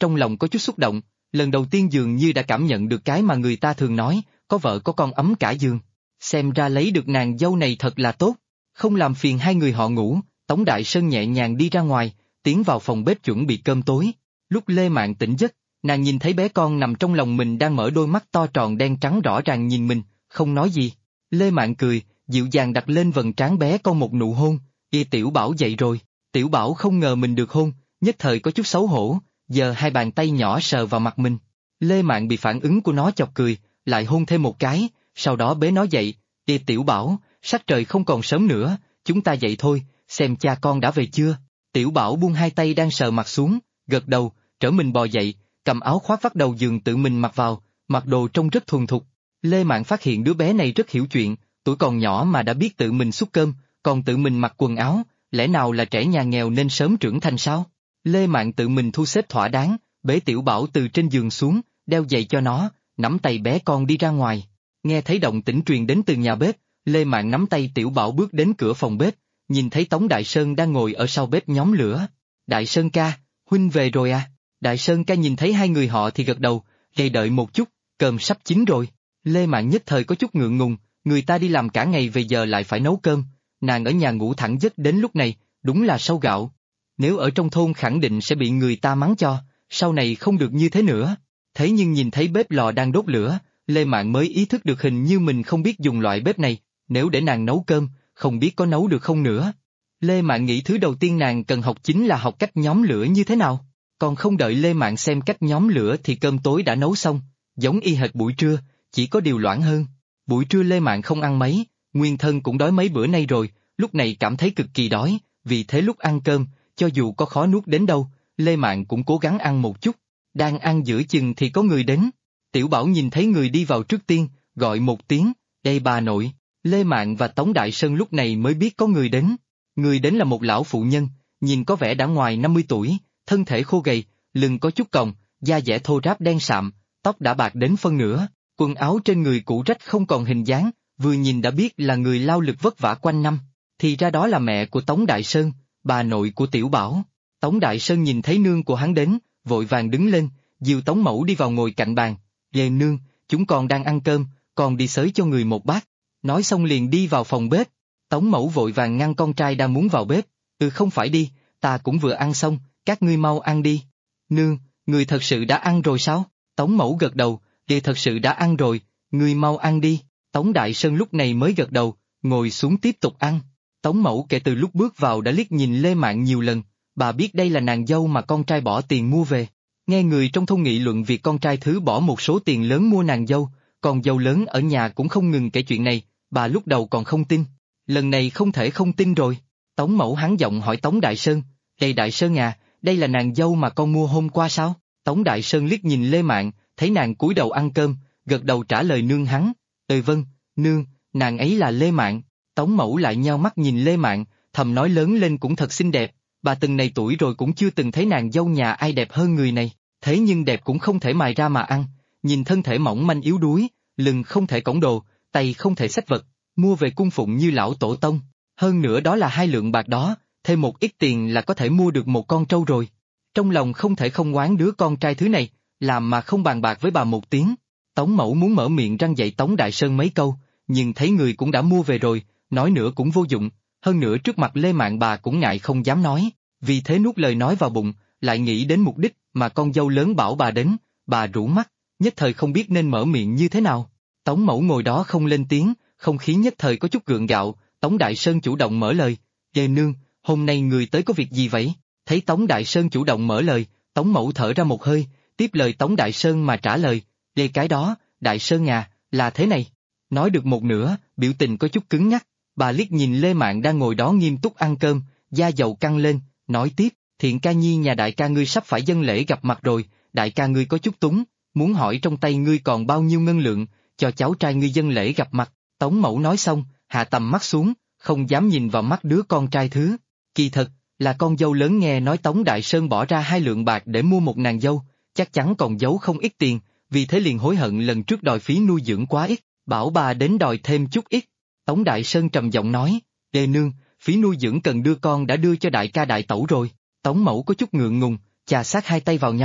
trong lòng có chút xúc động, lần đầu tiên dường như đã cảm nhận được cái mà người ta thường nói, có vợ có con ấm cả giường. Xem ra lấy được nàng dâu này thật là tốt, không làm phiền hai người họ ngủ, Tống Đại Sơn nhẹ nhàng đi ra ngoài, tiến vào phòng bếp chuẩn bị cơm tối. Lúc Lê Mạn tỉnh giấc, nàng nhìn thấy bé con nằm trong lòng mình đang mở đôi mắt to tròn đen trắng rõ ràng nhìn mình, không nói gì. Lê Mạn cười, dịu dàng đặt lên vầng trán bé con một nụ hôn, Tiểu Bảo dậy rồi. Tiểu Bảo không ngờ mình được hôn, nhất thời có chút xấu hổ, giờ hai bàn tay nhỏ sờ vào mặt mình. Lê Mạn bị phản ứng của nó chọc cười, lại hôn thêm một cái, sau đó bế nó dậy, Tiểu Bảo, sắc trời không còn sớm nữa, chúng ta dậy thôi, xem cha con đã về chưa. Tiểu Bảo buông hai tay đang sờ mặt xuống, gật đầu, trở mình bò dậy, cầm áo khoác vắt đầu giường tự mình mặc vào, mặc đồ trông rất thuần thục. Lê Mạn phát hiện đứa bé này rất hiểu chuyện, tuổi còn nhỏ mà đã biết tự mình xúc cơm, còn tự mình mặc quần áo, lẽ nào là trẻ nhà nghèo nên sớm trưởng thành sao? Lê Mạn tự mình thu xếp thỏa đáng, bế Tiểu Bảo từ trên giường xuống, đeo giày cho nó, nắm tay bé con đi ra ngoài. Nghe thấy động tĩnh truyền đến từ nhà bếp, Lê Mạn nắm tay Tiểu Bảo bước đến cửa phòng bếp, nhìn thấy Tống Đại Sơn đang ngồi ở sau bếp nhóm lửa. Đại Sơn ca, huynh về rồi à? Đại Sơn ca nhìn thấy hai người họ thì gật đầu, gây đợi một chút, cơm sắp chín rồi. Lê Mạn nhất thời có chút ngượng ngùng, người ta đi làm cả ngày về giờ lại phải nấu cơm, nàng ở nhà ngủ thẳng giấc đến lúc này, đúng là sâu gạo. Nếu ở trong thôn khẳng định sẽ bị người ta mắng cho, sau này không được như thế nữa. Thế nhưng nhìn thấy bếp lò đang đốt lửa, Lê Mạn mới ý thức được hình như mình không biết dùng loại bếp này, nếu để nàng nấu cơm, không biết có nấu được không nữa. Lê Mạn nghĩ thứ đầu tiên nàng cần học chính là học cách nhóm lửa như thế nào. Còn không đợi Lê Mạn xem cách nhóm lửa thì cơm tối đã nấu xong, giống y hệt buổi trưa, chỉ có điều loãng hơn. Buổi trưa Lê Mạn không ăn mấy, nguyên thân cũng đói mấy bữa nay rồi, lúc này cảm thấy cực kỳ đói, vì thế lúc ăn cơm, cho dù có khó nuốt đến đâu, Lê Mạn cũng cố gắng ăn một chút. Đang ăn giữa chừng thì có người đến. Tiểu Bảo nhìn thấy người đi vào trước tiên, gọi một tiếng, đây bà nội. Lê Mạn và Tống Đại Sơn lúc này mới biết có người đến. Người đến là một lão phụ nhân, nhìn có vẻ đã ngoài 50 tuổi, thân thể khô gầy, lưng có chút còng, da dẻ thô ráp đen sạm, tóc đã bạc đến phân nửa, quần áo trên người cũ rách không còn hình dáng, vừa nhìn đã biết là người lao lực vất vả quanh năm. Thì ra đó là mẹ của Tống Đại Sơn, bà nội của Tiểu Bảo. Tống Đại Sơn nhìn thấy nương của hắn đến, vội vàng đứng lên, dìu Tống Mẫu đi vào ngồi cạnh bàn. Về nương, chúng con đang ăn cơm, con đi xới cho người một bát. Nói xong liền đi vào phòng bếp. Tống Mẫu vội vàng ngăn con trai đang muốn vào bếp. Không phải đi, ta cũng vừa ăn xong, các ngươi mau ăn đi. Nương, người thật sự đã ăn rồi sao? Tống Mẫu gật đầu, thật sự đã ăn rồi, ngươi mau ăn đi. Tống Đại Sơn lúc này mới gật đầu, ngồi xuống tiếp tục ăn. Tống Mẫu kể từ lúc bước vào đã liếc nhìn Lê Mạn nhiều lần, bà biết đây là nàng dâu mà con trai bỏ tiền mua về. Nghe người trong thôn nghị luận việc con trai thứ bỏ một số tiền lớn mua nàng dâu, còn dâu lớn ở nhà cũng không ngừng kể chuyện này, bà lúc đầu còn không tin. Lần này không thể không tin rồi. Tống Mẫu hắn giọng hỏi Tống Đại Sơn, Đại Sơn à, đây là nàng dâu mà con mua hôm qua sao? Tống Đại Sơn liếc nhìn Lê Mạn, thấy nàng cúi đầu ăn cơm, gật đầu trả lời nương hắn, vâng, nương, nàng ấy là Lê Mạn. Tống Mẫu lại nheo mắt nhìn Lê Mạn, thầm nói lớn lên cũng thật xinh đẹp, bà từng này tuổi rồi cũng chưa từng thấy nàng dâu nhà ai đẹp hơn người này, thế nhưng đẹp cũng không thể mài ra mà ăn, nhìn thân thể mỏng manh yếu đuối, lưng không thể cõng đồ, tay không thể xách vật, mua về cung phụng như lão tổ tông, hơn nữa đó là 2 lượng bạc đó, thêm một ít tiền là có thể mua được một con trâu rồi. Trong lòng không thể không oán đứa con trai thứ này, làm mà không bàn bạc với bà một tiếng. Tống Mẫu muốn mở miệng răn dạy Tống Đại Sơn mấy câu, nhưng thấy người cũng đã mua về rồi, nói nữa cũng vô dụng, hơn nữa trước mặt Lê Mạn bà cũng ngại không dám nói, vì thế nuốt lời nói vào bụng, lại nghĩ đến mục đích mà con dâu lớn bảo bà đến, bà rũ mắt, nhất thời không biết nên mở miệng như thế nào. Tống Mẫu ngồi đó không lên tiếng, không khí nhất thời có chút gượng gạo, Tống Đại Sơn chủ động mở lời, nương, hôm nay người tới có việc gì vậy? Thấy Tống Đại Sơn chủ động mở lời, Tống Mẫu thở ra một hơi, tiếp lời Tống Đại Sơn mà trả lời, cái đó, Đại Sơn à, là thế này. Nói được một nửa, biểu tình có chút cứng nhắc, bà liếc nhìn Lê Mạn đang ngồi đó nghiêm túc ăn cơm, da dầu căng lên, nói tiếp, Thiện ca nhi nhà đại ca ngươi sắp phải dâng lễ gặp mặt rồi, đại ca ngươi có chút túng, muốn hỏi trong tay ngươi còn bao nhiêu ngân lượng, cho cháu trai ngươi dâng lễ gặp mặt. Tống Mẫu nói xong, hạ tầm mắt xuống, không dám nhìn vào mắt đứa con trai thứ. Kỳ thật, là con dâu lớn nghe nói Tống Đại Sơn bỏ ra 2 lượng bạc để mua một nàng dâu, chắc chắn còn giấu không ít tiền, vì thế liền hối hận lần trước đòi phí nuôi dưỡng quá ít, bảo bà đến đòi thêm chút ít. Tống Đại Sơn trầm giọng nói, nương, phí nuôi dưỡng cần đưa con đã đưa cho đại ca đại tẩu rồi. Tống Mẫu có chút ngượng ngùng, chà sát hai tay vào nhau,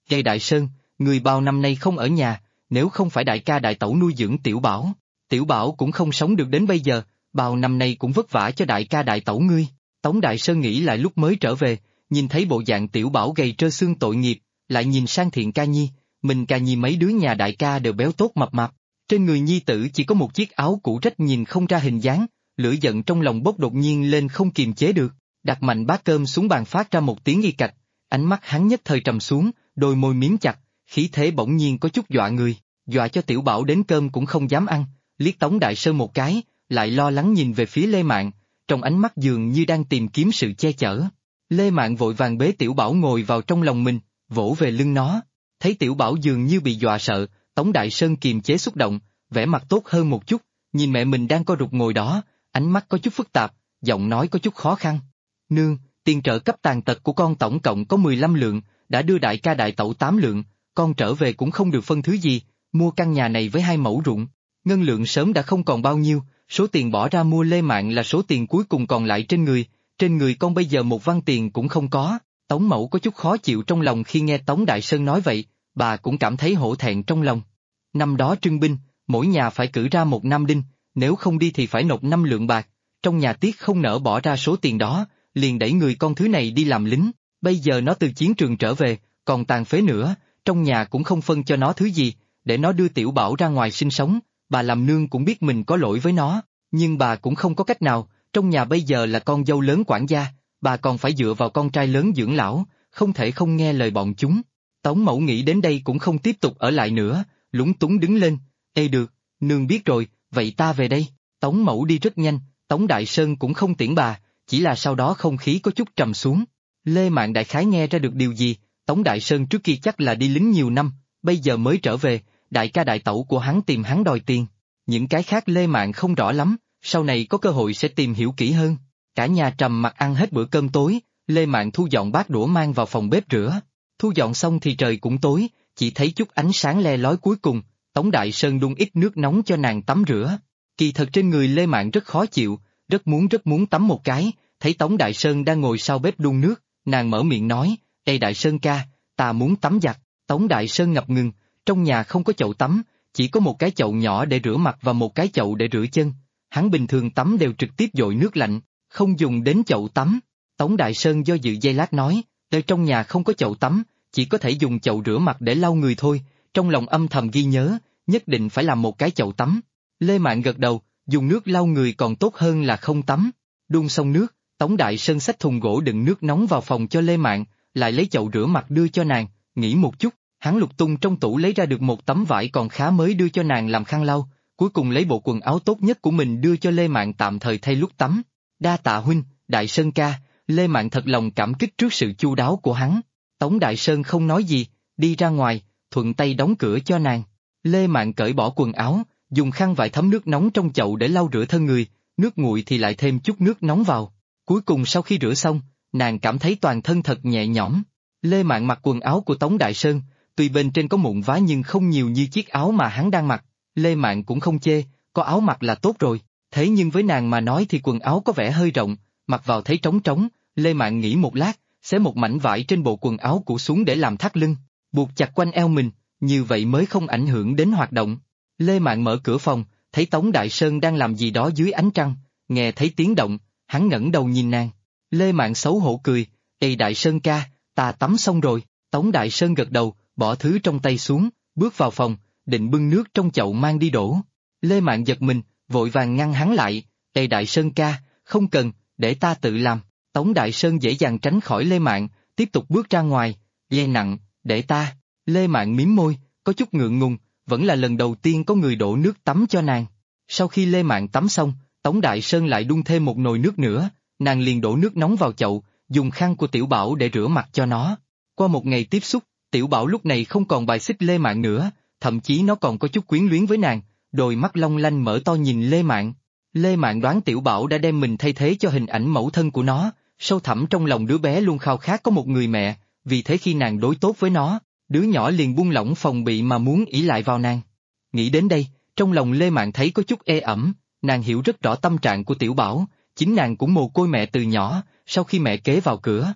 Gây Đại Sơn, người bao năm nay không ở nhà, nếu không phải đại ca đại tẩu nuôi dưỡng Tiểu Bảo cũng không sống được đến bây giờ, bao năm nay cũng vất vả cho đại ca đại tẩu ngươi. Tống Đại Sơn nghĩ lại lúc mới trở về, nhìn thấy bộ dạng Tiểu Bảo gầy trơ xương tội nghiệp, lại nhìn sang Thiện Ca Nhi, mình Ca Nhi mấy đứa nhà đại ca đều béo tốt mập mạp, trên người nhi tử chỉ có một chiếc áo cũ rách nhìn không ra hình dáng, lửa giận trong lòng bốc đột nhiên lên không kiềm chế được, đặt mạnh bát cơm xuống bàn phát ra một tiếng y cạch, ánh mắt hắn nhất thời trầm xuống, đôi môi miếm chặt, khí thế bỗng nhiên có chút dọa người, dọa cho Tiểu Bảo đến cơm cũng không dám ăn, liếc Tống Đại Sơn một cái, lại lo lắng nhìn về phía Lê Mạn, trong ánh mắt dường như đang tìm kiếm sự che chở. Lê Mạn vội vàng bế Tiểu Bảo ngồi vào trong lòng mình, vỗ về lưng nó, thấy Tiểu Bảo dường như bị dọa sợ, Tống Đại Sơn kiềm chế xúc động, vẻ mặt tốt hơn một chút, nhìn mẹ mình đang co rụt ngồi đó, ánh mắt có chút phức tạp, giọng nói có chút khó khăn. Nương, tiền trợ cấp tàn tật của con tổng cộng có 15 lượng, đã đưa đại ca đại tẩu 8 lượng, con trở về cũng không được phân thứ gì, mua căn nhà này với 2 mẫu ruộng. Ngân lượng sớm đã không còn bao nhiêu, số tiền bỏ ra mua Lê Mạn là số tiền cuối cùng còn lại trên người con bây giờ một văn tiền cũng không có. Tống Mẫu có chút khó chịu trong lòng khi nghe Tống Đại Sơn nói vậy, bà cũng cảm thấy hổ thẹn trong lòng. Năm đó trưng binh, mỗi nhà phải cử ra một nam đinh, nếu không đi thì phải nộp 5 lượng bạc, trong nhà tiếc không nỡ bỏ ra số tiền đó, liền đẩy người con thứ này đi làm lính, bây giờ nó từ chiến trường trở về, còn tàn phế nữa, trong nhà cũng không phân cho nó thứ gì, để nó đưa Tiểu Bảo ra ngoài sinh sống, bà làm nương cũng biết mình có lỗi với nó, nhưng bà cũng không có cách nào, trong nhà bây giờ là con dâu lớn quản gia, bà còn phải dựa vào con trai lớn dưỡng lão, không thể không nghe lời bọn chúng. Tống Mẫu nghĩ đến đây cũng không tiếp tục ở lại nữa, lúng túng đứng lên, ê được, nương biết rồi, vậy ta về đây. Tống Mẫu đi rất nhanh, Tống Đại Sơn cũng không tiễn bà, chỉ là sau đó không khí có chút trầm xuống. Lê Mạn đại khái nghe ra được điều gì, Tống Đại Sơn trước kia chắc là đi lính nhiều năm, bây giờ mới trở về, đại ca đại tẩu của hắn tìm hắn đòi tiền. Những cái khác Lê Mạn không rõ lắm, sau này có cơ hội sẽ tìm hiểu kỹ hơn. Cả nhà trầm mặc ăn hết bữa cơm tối, Lê Mạn thu dọn bát đũa mang vào phòng bếp rửa. Thu dọn xong thì trời cũng tối, chỉ thấy chút ánh sáng le lói cuối cùng, Tống Đại Sơn đun ít nước nóng cho nàng tắm rửa. Kỳ thật trên người Lê Mạn rất khó chịu, rất muốn tắm một cái, thấy Tống Đại Sơn đang ngồi sau bếp đun nước, nàng mở miệng nói, ê Đại Sơn ca, ta muốn tắm giặt. Tống Đại Sơn ngập ngừng, trong nhà không có chậu tắm, chỉ có một cái chậu nhỏ để rửa mặt và một cái chậu để rửa chân. Hắn bình thường tắm đều trực tiếp dội nước lạnh, không dùng đến chậu tắm. Tống Đại Sơn do dự giây lát nói, ở trong nhà không có chậu tắm, chỉ có thể dùng chậu rửa mặt để lau người thôi, trong lòng âm thầm ghi nhớ, nhất định phải làm một cái chậu tắm. Lê Mạn gật đầu, dùng nước lau người còn tốt hơn là không tắm. Đun xong nước, Tống Đại Sơn xách thùng gỗ đựng nước nóng vào phòng cho Lê Mạn, lại lấy chậu rửa mặt đưa cho nàng, nghĩ một chút, hắn lục tung trong tủ lấy ra được một tấm vải còn khá mới đưa cho nàng làm khăn lau, cuối cùng lấy bộ quần áo tốt nhất của mình đưa cho Lê Mạn tạm thời thay lúc tắm. Đa tạ huynh, Đại Sơn ca, Lê Mạn thật lòng cảm kích trước sự chu đáo của hắn. Tống Đại Sơn không nói gì, đi ra ngoài, thuận tay đóng cửa cho nàng. Lê Mạn cởi bỏ quần áo, dùng khăn vải thấm nước nóng trong chậu để lau rửa thân người, nước nguội thì lại thêm chút nước nóng vào. Cuối cùng sau khi rửa xong, nàng cảm thấy toàn thân thật nhẹ nhõm. Lê Mạn mặc quần áo của Tống Đại Sơn, tuy bên trên có mụn vá nhưng không nhiều như chiếc áo mà hắn đang mặc. Lê Mạn cũng không chê, có áo mặc là tốt rồi, thế nhưng với nàng mà nói thì quần áo có vẻ hơi rộng, mặc vào thấy trống trống. Lê Mạn nghĩ một lát, xé một mảnh vải trên bộ quần áo cũ xuống để làm thắt lưng, buộc chặt quanh eo mình, như vậy mới không ảnh hưởng đến hoạt động. Lê Mạn mở cửa phòng, thấy Tống Đại Sơn đang làm gì đó dưới ánh trăng, nghe thấy tiếng động, hắn ngẩng đầu nhìn nàng. Lê Mạn xấu hổ cười, ê Đại Sơn ca, ta tắm xong rồi. Tống Đại Sơn gật đầu, bỏ thứ trong tay xuống, bước vào phòng, định bưng nước trong chậu mang đi đổ. Lê Mạn giật mình, vội vàng ngăn hắn lại, ê Đại Sơn ca, không cần, để ta tự làm. Tống Đại Sơn dễ dàng tránh khỏi Lê Mạn, tiếp tục bước ra ngoài, dây nặng, để ta. Lê Mạn mím môi, có chút ngượng ngùng, vẫn là lần đầu tiên có người đổ nước tắm cho nàng. Sau khi Lê Mạn tắm xong, Tống Đại Sơn lại đun thêm một nồi nước nữa, nàng liền đổ nước nóng vào chậu, dùng khăn của Tiểu Bảo để rửa mặt cho nó. Qua một ngày tiếp xúc, Tiểu Bảo lúc này không còn bài xích Lê Mạn nữa, thậm chí nó còn có chút quyến luyến với nàng, đôi mắt long lanh mở to nhìn Lê Mạn. Lê Mạn đoán Tiểu Bảo đã đem mình thay thế cho hình ảnh mẫu thân của nó, sâu thẳm trong lòng đứa bé luôn khao khát có một người mẹ, vì thế khi nàng đối tốt với nó, đứa nhỏ liền buông lỏng phòng bị mà muốn ỷ lại vào nàng. Nghĩ đến đây, trong lòng Lê Mạn thấy có chút ê ẩm, nàng hiểu rất rõ tâm trạng của Tiểu Bảo, chính nàng cũng mồ côi mẹ từ nhỏ, sau khi mẹ kế vào cửa.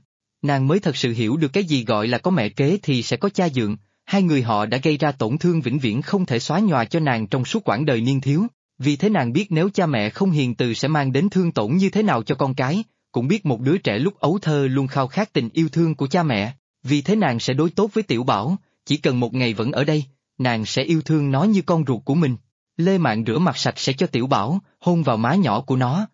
nàng mới thật sự hiểu được cái gì gọi là có mẹ kế thì sẽ có cha dượng, hai người họ đã gây ra tổn thương vĩnh viễn không thể xóa nhòa cho nàng trong suốt quãng đời niên thiếu, vì thế nàng biết nếu cha mẹ không hiền từ sẽ mang đến thương tổn như thế nào cho con cái, cũng biết một đứa trẻ lúc ấu thơ luôn khao khát tình yêu thương của cha mẹ, vì thế nàng sẽ đối tốt với Tiểu Bảo, chỉ cần một ngày vẫn ở đây, nàng sẽ yêu thương nó như con ruột của mình. Lê Mạn rửa mặt sạch sẽ cho Tiểu Bảo, hôn vào má nhỏ của nó.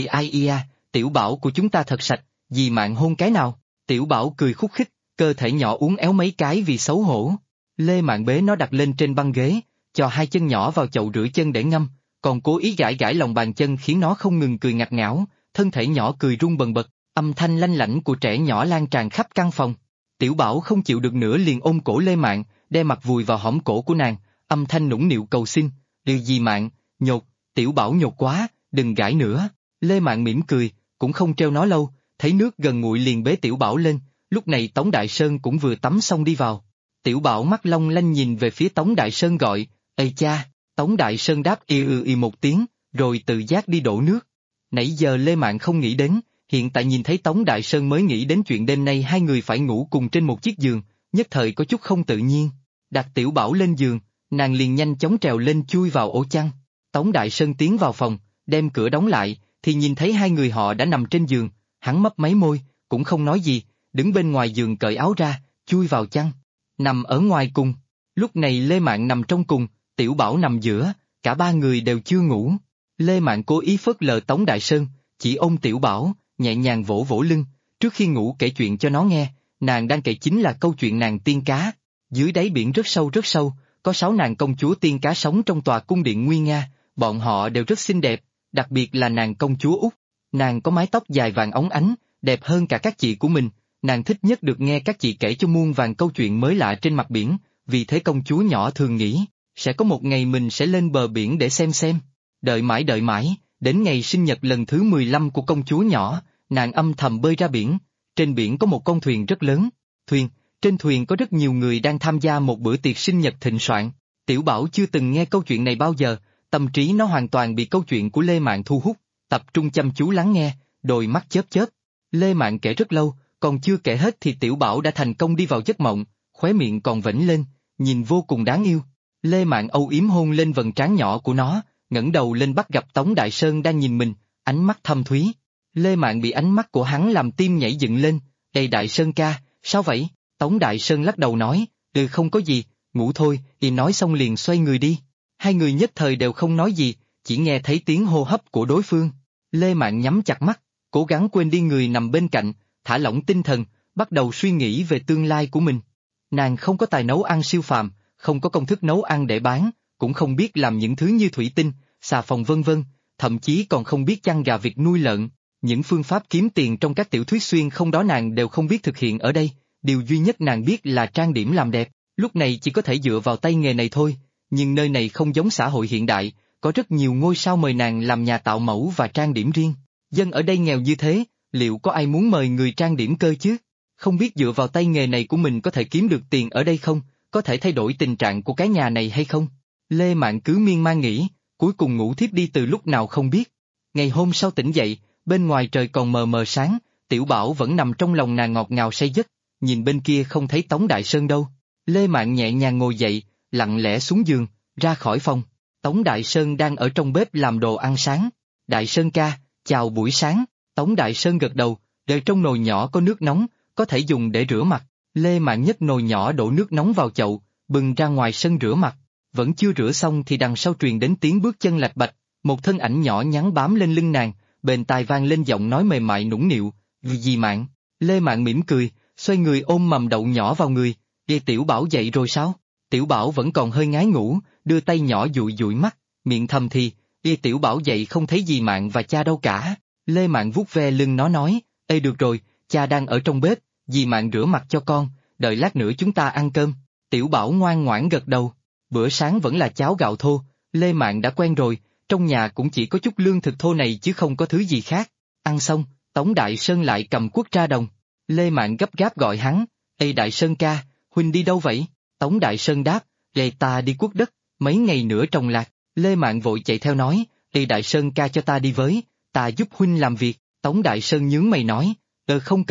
Tiểu Bảo của chúng ta thật sạch, dì Mạn hôn cái nào? Tiểu Bảo cười khúc khích, cơ thể nhỏ uốn éo mấy cái vì xấu hổ. Lê Mạn bế nó đặt lên trên băng ghế, cho hai chân nhỏ vào chậu rửa chân để ngâm, còn cố ý gãi gãi lòng bàn chân khiến nó không ngừng cười ngặt ngảo, thân thể nhỏ cười rung bần bật, âm thanh lanh lảnh của trẻ nhỏ lan tràn khắp căn phòng. Tiểu Bảo không chịu được nữa liền ôm cổ Lê Mạn, đe mặt vùi vào hõm cổ của nàng, âm thanh nũng nịu cầu xin, dì Mạn, nhột, Tiểu Bảo nhột quá, đừng gãi nữa. Lê Mạn mỉm cười, cũng không treo nó lâu, thấy nước gần nguội liền bế Tiểu Bảo lên, lúc này Tống Đại Sơn cũng vừa tắm xong đi vào. Tiểu Bảo mắt long lanh nhìn về phía Tống Đại Sơn gọi, ê cha, Tống Đại Sơn đáp một tiếng, rồi tự giác đi đổ nước. Nãy giờ Lê Mạn không nghĩ đến, hiện tại nhìn thấy Tống Đại Sơn mới nghĩ đến chuyện đêm nay hai người phải ngủ cùng trên một chiếc giường, nhất thời có chút không tự nhiên. Đặt Tiểu Bảo lên giường, nàng liền nhanh chóng trèo lên chui vào ổ chăn. Tống Đại Sơn tiến vào phòng, đem cửa đóng lại, thì nhìn thấy hai người họ đã nằm trên giường, hắn mấp máy môi, cũng không nói gì, đứng bên ngoài giường cởi áo ra, chui vào chăn, nằm ở ngoài cùng. Lúc này Lê Mạn nằm trong cùng, Tiểu Bảo nằm giữa, cả ba người đều chưa ngủ. Lê Mạn cố ý phớt lờ Tống Đại Sơn, chỉ ôm Tiểu Bảo, nhẹ nhàng vỗ vỗ lưng, trước khi ngủ kể chuyện cho nó nghe, nàng đang kể chính là câu chuyện nàng tiên cá. Dưới đáy biển rất sâu, có 6 nàng công chúa tiên cá sống trong tòa cung điện nguy nga, bọn họ đều rất xinh đẹp, đặc biệt là nàng công chúa Úc. Nàng có mái tóc dài vàng óng ánh, đẹp hơn cả các chị của mình, nàng thích nhất được nghe các chị kể cho muôn vàn câu chuyện mới lạ trên mặt biển, vì thế công chúa nhỏ thường nghĩ, sẽ có một ngày mình sẽ lên bờ biển để xem. Đợi mãi, đến ngày sinh nhật lần thứ 15 của công chúa nhỏ, nàng âm thầm bơi ra biển. Trên biển có một con thuyền rất lớn, trên thuyền có rất nhiều người đang tham gia một bữa tiệc sinh nhật thịnh soạn. Tiểu Bảo chưa từng nghe câu chuyện này bao giờ, tâm trí nó hoàn toàn bị câu chuyện của Lê Mạn thu hút, tập trung chăm chú lắng nghe, đôi mắt chớp. Lê Mạn kể rất lâu, còn chưa kể hết thì Tiểu Bảo đã thành công đi vào giấc mộng, khóe miệng còn vểnh lên, nhìn vô cùng đáng yêu. Lê Mạn âu yếm hôn lên vầng trán nhỏ của nó, ngẩng đầu lên bắt gặp Tống Đại Sơn đang nhìn mình, ánh mắt thâm thúy. Lê Mạn bị ánh mắt của hắn làm tim nhảy dựng lên, "Ê Đại Sơn ca, sao vậy?" Tống Đại Sơn lắc đầu nói, không có gì, ngủ thôi." Y nói xong liền xoay người đi. Hai người nhất thời đều không nói gì, chỉ nghe thấy tiếng hô hấp của đối phương. Lê Mạn nhắm chặt mắt, cố gắng quên đi người nằm bên cạnh, thả lỏng tinh thần, bắt đầu suy nghĩ về tương lai của mình. Nàng không có tài nấu ăn siêu phàm, không có công thức nấu ăn để bán, cũng không biết làm những thứ như thủy tinh, xà phòng vân vân, thậm chí còn không biết chăn gà vịt nuôi lợn. Những phương pháp kiếm tiền trong các tiểu thuyết xuyên không đó nàng đều không biết thực hiện ở đây, điều duy nhất nàng biết là trang điểm làm đẹp, lúc này chỉ có thể dựa vào tay nghề này thôi, nhưng nơi này không giống xã hội hiện đại, có rất nhiều ngôi sao mời nàng làm nhà tạo mẫu và trang điểm riêng. Dân ở đây nghèo như thế, liệu có ai muốn mời người trang điểm cơ chứ? Không biết dựa vào tay nghề này của mình có thể kiếm được tiền ở đây không, có thể thay đổi tình trạng của cái nhà này hay không? Lê Mạn cứ miên man nghĩ, cuối cùng ngủ thiếp đi từ lúc nào không biết. Ngày hôm sau tỉnh dậy, bên ngoài trời còn mờ mờ sáng, Tiểu Bảo vẫn nằm trong lòng nàng ngọt ngào say giấc, nhìn bên kia không thấy Tống Đại Sơn đâu. Lê Mạn nhẹ nhàng ngồi dậy, lặng lẽ xuống giường, ra khỏi phòng. Tống Đại Sơn đang ở trong bếp làm đồ ăn sáng. "Đại Sơn ca, chào buổi sáng." Tống Đại Sơn gật đầu, "Để trong nồi nhỏ có nước nóng, có thể dùng để rửa mặt." Lê Mạn nhấc nồi nhỏ đổ nước nóng vào chậu, bừng ra ngoài sân rửa mặt. Vẫn chưa rửa xong thì đằng sau truyền đến tiếng bước chân lạch bạch, một thân ảnh nhỏ nhắn bám lên lưng nàng, bên tai vang lên giọng nói mềm mại nũng nịu, "Dì Mạn." Lê Mạn mỉm cười, xoay người ôm mầm đậu nhỏ vào người. Tiểu Bảo dậy rồi sao?" Tiểu Bảo vẫn còn hơi ngái ngủ, đưa tay nhỏ dụi dụi mắt, miệng thầm thì, Tiểu Bảo dậy không thấy dì Mạn và cha đâu cả." Lê Mạn vuốt ve lưng nó nói, được rồi, cha đang ở trong bếp, dì Mạn rửa mặt cho con, đợi lát nữa chúng ta ăn cơm." Tiểu Bảo ngoan ngoãn gật đầu. Bữa sáng vẫn là cháo gạo thô, Lê Mạn đã quen rồi, trong nhà cũng chỉ có chút lương thực thô này chứ không có thứ gì khác. Ăn xong, Tống Đại Sơn lại cầm cuốc ra đồng. Lê Mạn gấp gáp gọi hắn, Đại Sơn ca, huynh đi đâu vậy?" Tống Đại Sơn đáp, ta đi cuốc đất, mấy ngày nữa trồng lạc." Lê Mạn vội chạy theo nói, Đại Sơn ca cho ta đi với, ta giúp huynh làm việc." Tống Đại Sơn nhướng mày nói, không cần,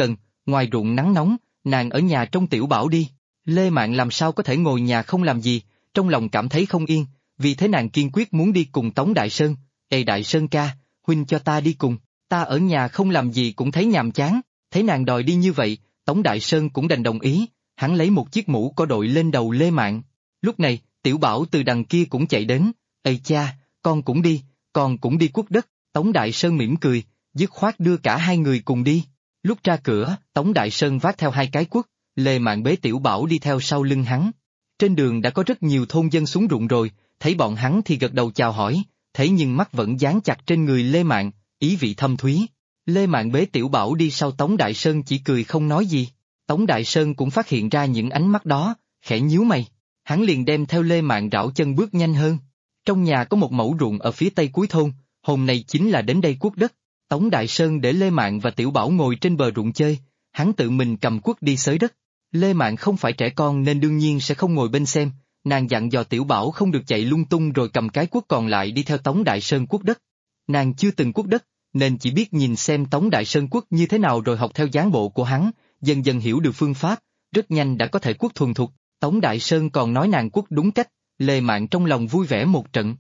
ngoài ruộng nắng nóng, nàng ở nhà trông Tiểu Bảo đi. Lê Mạn làm sao có thể ngồi nhà không làm gì, trong lòng cảm thấy không yên, vì thế nàng kiên quyết muốn đi cùng Tống Đại Sơn. Ê Đại Sơn ca, huynh cho ta đi cùng, ta ở nhà không làm gì cũng thấy nhàm chán. Thấy nàng đòi đi như vậy, Tống Đại Sơn cũng đành đồng ý, hắn lấy một chiếc mũ có đội lên đầu Lê Mạn. Lúc này, Tiểu Bảo từ đằng kia cũng chạy đến, Ê cha, con cũng đi cuốc đất. Tống Đại Sơn mỉm cười, dứt khoát đưa cả hai người cùng đi. Lúc ra cửa, Tống Đại Sơn vác theo hai cái cuốc, Lê Mạn bế Tiểu Bảo đi theo sau lưng hắn. Trên đường đã có rất nhiều thôn dân xuống ruộng rồi, thấy bọn hắn thì gật đầu chào hỏi, thế nhưng mắt vẫn dán chặt trên người Lê Mạn, ý vị thâm thúy. Lê Mạn bế Tiểu Bảo đi sau Tống Đại Sơn chỉ cười không nói gì. Tống Đại Sơn cũng phát hiện ra những ánh mắt đó, khẽ nhíu mày. Hắn liền đem theo Lê Mạn rảo chân bước nhanh hơn. Trong nhà có một mẩu ruộng ở phía tây cuối thôn, hôm nay chính là đến đây cuốc đất. Tống Đại Sơn để Lê Mạn và Tiểu Bảo ngồi trên bờ ruộng chơi, hắn tự mình cầm cuốc đi xới đất. Lê Mạn không phải trẻ con nên đương nhiên sẽ không ngồi bên xem, nàng dặn dò Tiểu Bảo không được chạy lung tung rồi cầm cái cuốc còn lại đi theo Tống Đại Sơn cuốc đất. Nàng chưa từng cuốc đất, nên chỉ biết nhìn xem Tống Đại Sơn cuốc như thế nào rồi học theo dáng bộ của hắn, dần dần hiểu được phương pháp, rất nhanh đã có thể cuốc thuần thục. Tống Đại Sơn còn nói nàng cuốc đúng cách, Lê Mạn trong lòng vui vẻ một trận.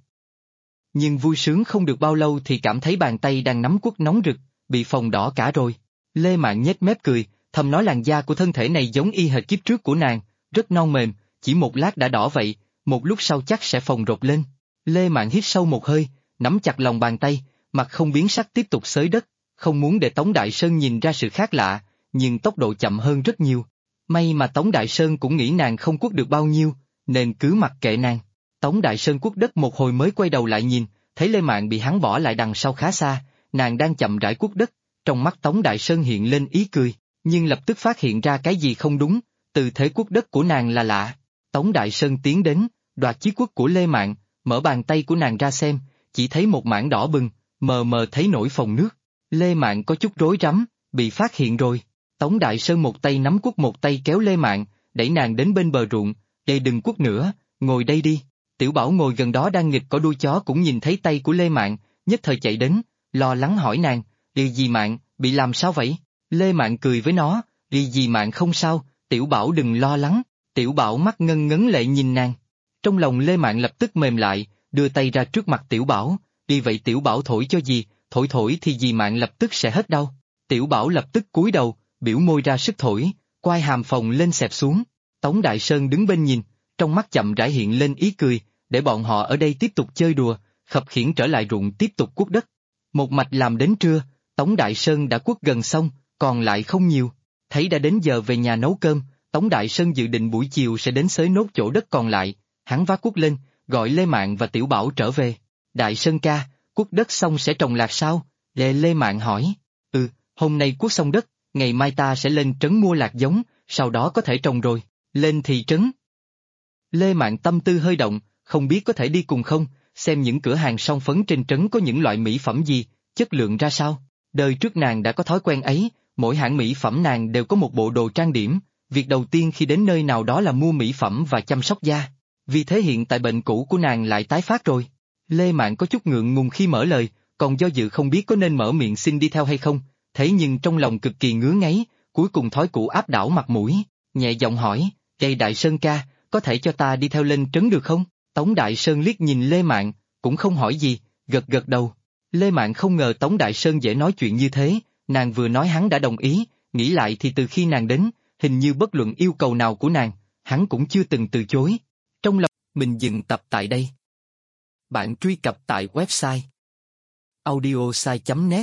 Nhưng vui sướng không được bao lâu thì cảm thấy bàn tay đang nắm cuốc nóng rực, bị phồng đỏ cả rồi. Lê Mạn nhếch mép cười, thầm nói làn da của thân thể này giống y hệt kiếp trước của nàng, rất non mềm, chỉ một lát đã đỏ vậy, một lúc sau chắc sẽ phồng rộp lên. Lê Mạn hít sâu một hơi, nắm chặt lòng bàn tay, mặt không biến sắc tiếp tục xới đất, không muốn để Tống Đại Sơn nhìn ra sự khác lạ, nhưng tốc độ chậm hơn rất nhiều. May mà Tống Đại Sơn cũng nghĩ nàng không cuốc được bao nhiêu, nên cứ mặc kệ nàng. Tống Đại Sơn cuốc đất một hồi mới quay đầu lại nhìn, thấy Lê Mạn bị hắn bỏ lại đằng sau khá xa, nàng đang chậm rãi cuốc đất, trong mắt Tống Đại Sơn hiện lên ý cười, nhưng lập tức phát hiện ra cái gì không đúng, tư thế cuốc đất của nàng là lạ. Tống Đại Sơn tiến đến, đoạt chiếc cuốc của Lê Mạn, mở bàn tay của nàng ra xem, chỉ thấy một mảng đỏ bừng, mờ mờ thấy nổi phồng nước. Lê Mạn có chút rối rắm, bị phát hiện rồi. Tống Đại Sơn một tay nắm cuốc một tay kéo Lê Mạn, đẩy nàng đến bên bờ ruộng, "Ê đừng cuốc nữa, ngồi đây đi." Tiểu Bảo ngồi gần đó đang nghịch cỏ đuôi chó cũng nhìn thấy tay của Lê Mạn, nhất thời chạy đến, lo lắng hỏi nàng, "Điều gì Mạn, bị làm sao vậy?" Lê Mạn cười với nó, "Điều gì Mạn không sao, Tiểu Bảo đừng lo lắng." Tiểu Bảo mắt ngân ngấn lệ nhìn nàng. Trong lòng Lê Mạn lập tức mềm lại, đưa tay ra trước mặt Tiểu Bảo, "Đi vậy Tiểu Bảo thổi cho gì, thổi thì dì Mạn lập tức sẽ hết đau." Tiểu Bảo lập tức cúi đầu, biểu môi ra sức thổi, quai hàm phồng lên xẹp xuống. Tống Đại Sơn đứng bên nhìn, trong mắt chậm rãi hiện lên ý cười, để bọn họ ở đây tiếp tục chơi đùa, khập khiễng trở lại ruộng tiếp tục cuốc đất. Một mạch làm đến trưa, Tống Đại Sơn đã cuốc gần xong, còn lại không nhiều. Thấy đã đến giờ về nhà nấu cơm, Tống Đại Sơn dự định buổi chiều sẽ đến xới nốt chỗ đất còn lại, hắn vác cuốc lên, gọi Lê Mạn và Tiểu Bảo trở về. "Đại Sơn ca, cuốc đất xong sẽ trồng lạc sao?" Lê Mạn hỏi. "Ừ, hôm nay cuốc xong đất, ngày mai ta sẽ lên trấn mua lạc giống, sau đó có thể trồng rồi." "Lên thị trấn?" Lê Mạn tâm tư hơi động, không biết có thể đi cùng không, xem những cửa hàng son phấn trên trấn có những loại mỹ phẩm gì, chất lượng ra sao. Đời trước nàng đã có thói quen ấy, mỗi hãng mỹ phẩm nàng đều có một bộ đồ trang điểm, việc đầu tiên khi đến nơi nào đó là mua mỹ phẩm và chăm sóc da. Vì thế hiện tại bệnh cũ của nàng lại tái phát rồi. Lê Mạn có chút ngượng ngùng khi mở lời, còn do dự không biết có nên mở miệng xin đi theo hay không, thế nhưng trong lòng cực kỳ ngứa ngáy, cuối cùng thói cũ áp đảo mặt mũi, nhẹ giọng hỏi, "Ê Đại Sơn ca, có thể cho ta đi theo lên trấn được không?" Tống Đại Sơn liếc nhìn Lê Mạn, cũng không hỏi gì, gật gật đầu. Lê Mạn không ngờ Tống Đại Sơn dễ nói chuyện như thế, nàng vừa nói hắn đã đồng ý, nghĩ lại thì từ khi nàng đến, hình như bất luận yêu cầu nào của nàng, hắn cũng chưa từng từ chối. Trong lòng mình dừng tập tại đây. Bạn truy cập tại website audiosai.net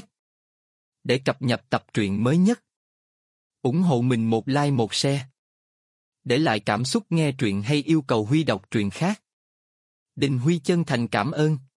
để cập nhật tập truyện mới nhất. Ủng hộ mình một like một share. Để lại cảm xúc nghe truyện hay yêu cầu Huy đọc truyện khác. Đình Huy chân thành cảm ơn.